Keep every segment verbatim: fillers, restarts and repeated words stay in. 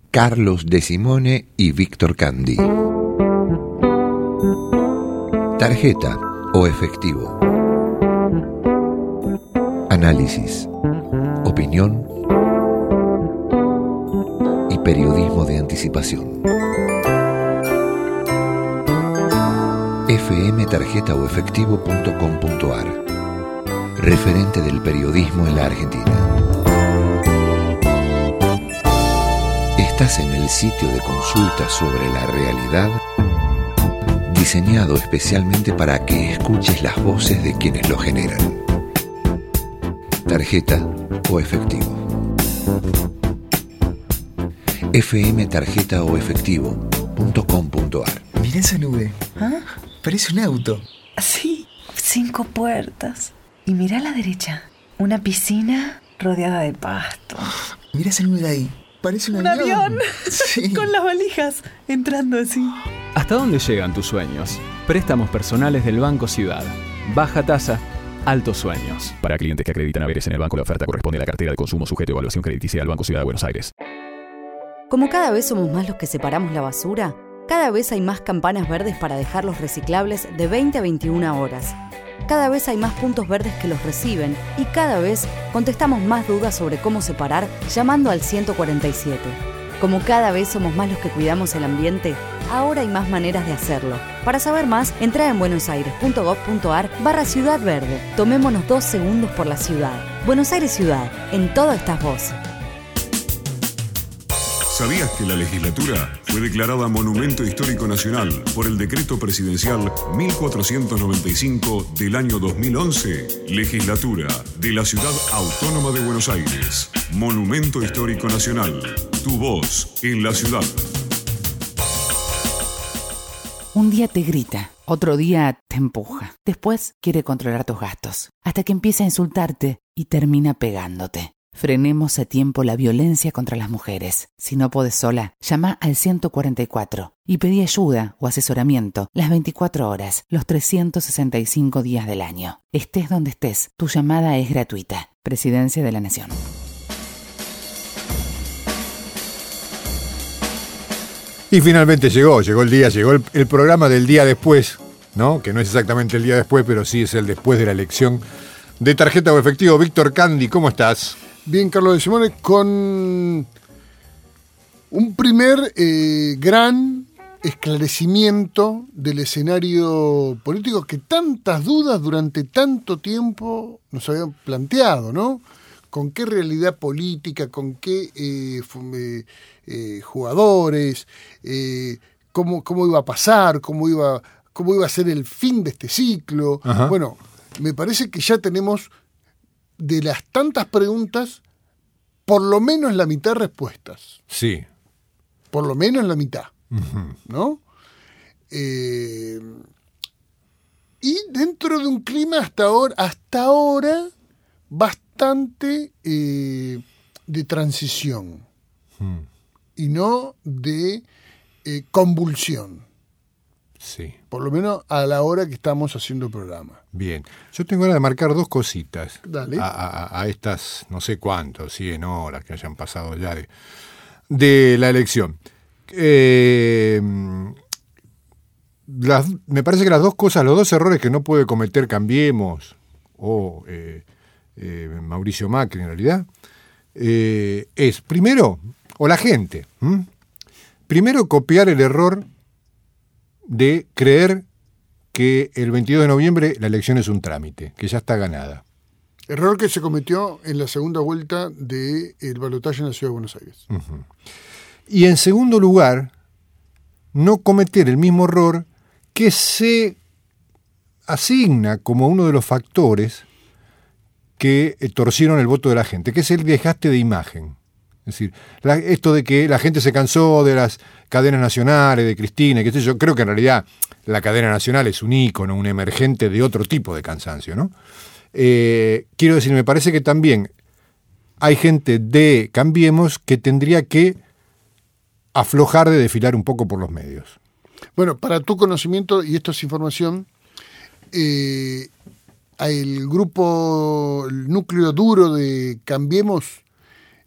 Carlos De Simone y Víctor Candy. Tarjeta o efectivo. Análisis, opinión y periodismo de anticipación. f m tarjeta o efectivo punto com punto a r. Referente del periodismo en la Argentina. Estás en el sitio de consulta sobre la realidad, diseñado especialmente para que escuches las voces de quienes lo generan. Tarjeta o efectivo. f m tarjeta o efectivo punto com punto a r. Mirá esa nube. ¿Ah? Parece un auto. Sí, cinco puertas. Y mirá a la derecha, una piscina rodeada de pasto. Mirá esa nube de ahí. Parece un, un avión. avión. Sí. Con las valijas entrando así. ¿Hasta dónde llegan tus sueños? Préstamos personales del Banco Ciudad. Baja tasa, altos sueños. Para clientes que acreditan haberes en el banco, la oferta corresponde a la cartera de consumo sujeto a evaluación crediticia del Banco Ciudad de Buenos Aires. Como cada vez somos más los que separamos la basura, cada vez hay más campanas verdes para dejar los reciclables de veinte a veintiuna horas. Cada vez hay más puntos verdes que los reciben y cada vez contestamos más dudas sobre cómo separar llamando al ciento cuarenta y siete. Como cada vez somos más los que cuidamos el ambiente, ahora hay más maneras de hacerlo. Para saber más, entra en buenosaires.gov.ar barra Ciudad Verde. Tomémonos dos segundos por la ciudad. Buenos Aires Ciudad, en todo estás vos. ¿Sabías que la legislatura fue declarada Monumento Histórico Nacional por el Decreto Presidencial mil cuatrocientos noventa y cinco del año dos mil once? Legislatura de la Ciudad Autónoma de Buenos Aires. Monumento Histórico Nacional. Tu voz en la ciudad. Un día te grita, otro día te empuja. Después quiere controlar tus gastos, hasta que empieza a insultarte y termina pegándote. Frenemos a tiempo la violencia contra las mujeres. Si no podés sola, llama al ciento cuarenta y cuatro y pedí ayuda o asesoramiento las veinticuatro horas, los trescientos sesenta y cinco días del año. Estés donde estés, tu llamada es gratuita. Presidencia de la Nación. Y finalmente llegó, llegó el día, llegó el, el programa del día después, ¿no? Que no es exactamente el día después, pero sí es el después de la elección de tarjeta o efectivo. Víctor Candy, ¿cómo estás? Bien, Carlos De Simone, con un primer eh, gran esclarecimiento del escenario político que tantas dudas durante tanto tiempo nos habían planteado, ¿no? Con qué realidad política, con qué eh, eh, eh, jugadores, eh, cómo, cómo iba a pasar, cómo iba, cómo iba a ser el fin de este ciclo. Ajá. Bueno, me parece que ya tenemos de las tantas preguntas, por lo menos la mitad respuestas. Sí. Por lo menos la mitad. Uh-huh. ¿No? Eh, y dentro de un clima hasta ahora, hasta ahora bastante eh, de transición. Uh-huh. Y no de eh, convulsión. Sí. Por lo menos a la hora que estamos haciendo el programa. Bien. Yo tengo ganas de marcar dos cositas. Dale. A, a, a estas, no sé cuántos, cien horas que hayan pasado ya de, de la elección. Eh, las, me parece que las dos cosas, los dos errores que no puede cometer Cambiemos o eh, eh, Mauricio Macri en realidad, eh, es primero, o la gente, ¿m? primero copiar el error de creer que el veintidós de noviembre la elección es un trámite, que ya está ganada. Error que se cometió en la segunda vuelta del balotaje en la Ciudad de Buenos Aires. Uh-huh. Y en segundo lugar, no cometer el mismo error que se asigna como uno de los factores que eh, torcieron el voto de la gente, que es el desgaste de imagen. Es decir, la, esto de que la gente se cansó de las cadenas nacionales, de Cristina, qué sé yo, creo que en realidad la cadena nacional es un ícono, un emergente de otro tipo de cansancio, ¿no? Eh, quiero decir, me parece que también hay gente de Cambiemos que tendría que aflojar de desfilar un poco por los medios. Bueno, para tu conocimiento, y esto es información, eh, el grupo, el núcleo duro de Cambiemos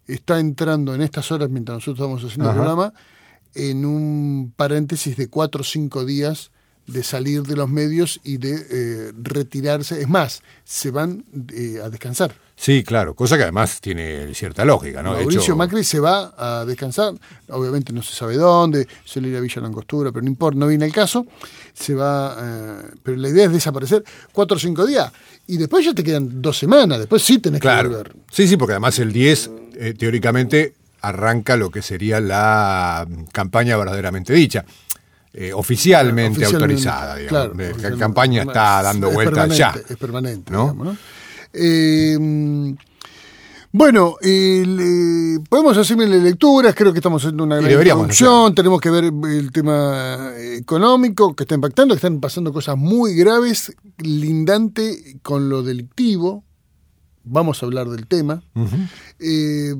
está entrando en estas horas, mientras nosotros estamos haciendo Ajá. el programa, en un paréntesis de cuatro o cinco días de salir de los medios y de eh, retirarse. Es más, se van eh, a descansar. Sí, claro, cosa que además tiene cierta lógica, ¿no? De Mauricio hecho, Macri se va a descansar, obviamente no se sabe dónde, suele ir a Villa Langostura, pero no importa, no viene el caso, se va, eh, pero la idea es desaparecer cuatro o cinco días, y después ya te quedan dos semanas, después sí tenés claro. que volver. Sí, sí, porque además el diez, eh, teóricamente, arranca lo que sería la campaña verdaderamente dicha. Eh, oficialmente, Oficialmente, autorizada, digamos. claro, la oficialmente. campaña está dando Es vueltas permanente, ya. Es permanente, ¿no? digamos, ¿no? Eh, bueno, el, eh, podemos hacerme lecturas, creo que estamos haciendo una gran introducción, tenemos que ver el tema económico que está impactando, que están pasando cosas muy graves, lindante con lo delictivo, vamos a hablar del tema. Uh-huh. Eh,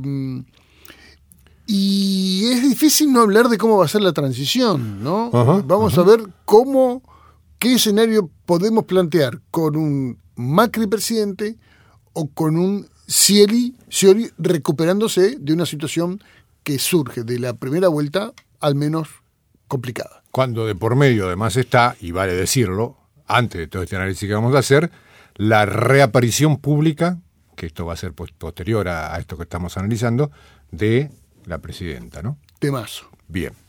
y es difícil no hablar de cómo va a ser la transición, ¿no? Uh-huh, Vamos uh-huh. a ver cómo, qué escenario podemos plantear con un Macri presidente o con un Scioli, Scioli recuperándose de una situación que surge de la primera vuelta, al menos complicada. Cuando de por medio además está, y vale decirlo, antes de todo este análisis que vamos a hacer, la reaparición pública, que esto va a ser posterior a, a esto que estamos analizando, de la presidenta, ¿no? Temazo. Bien.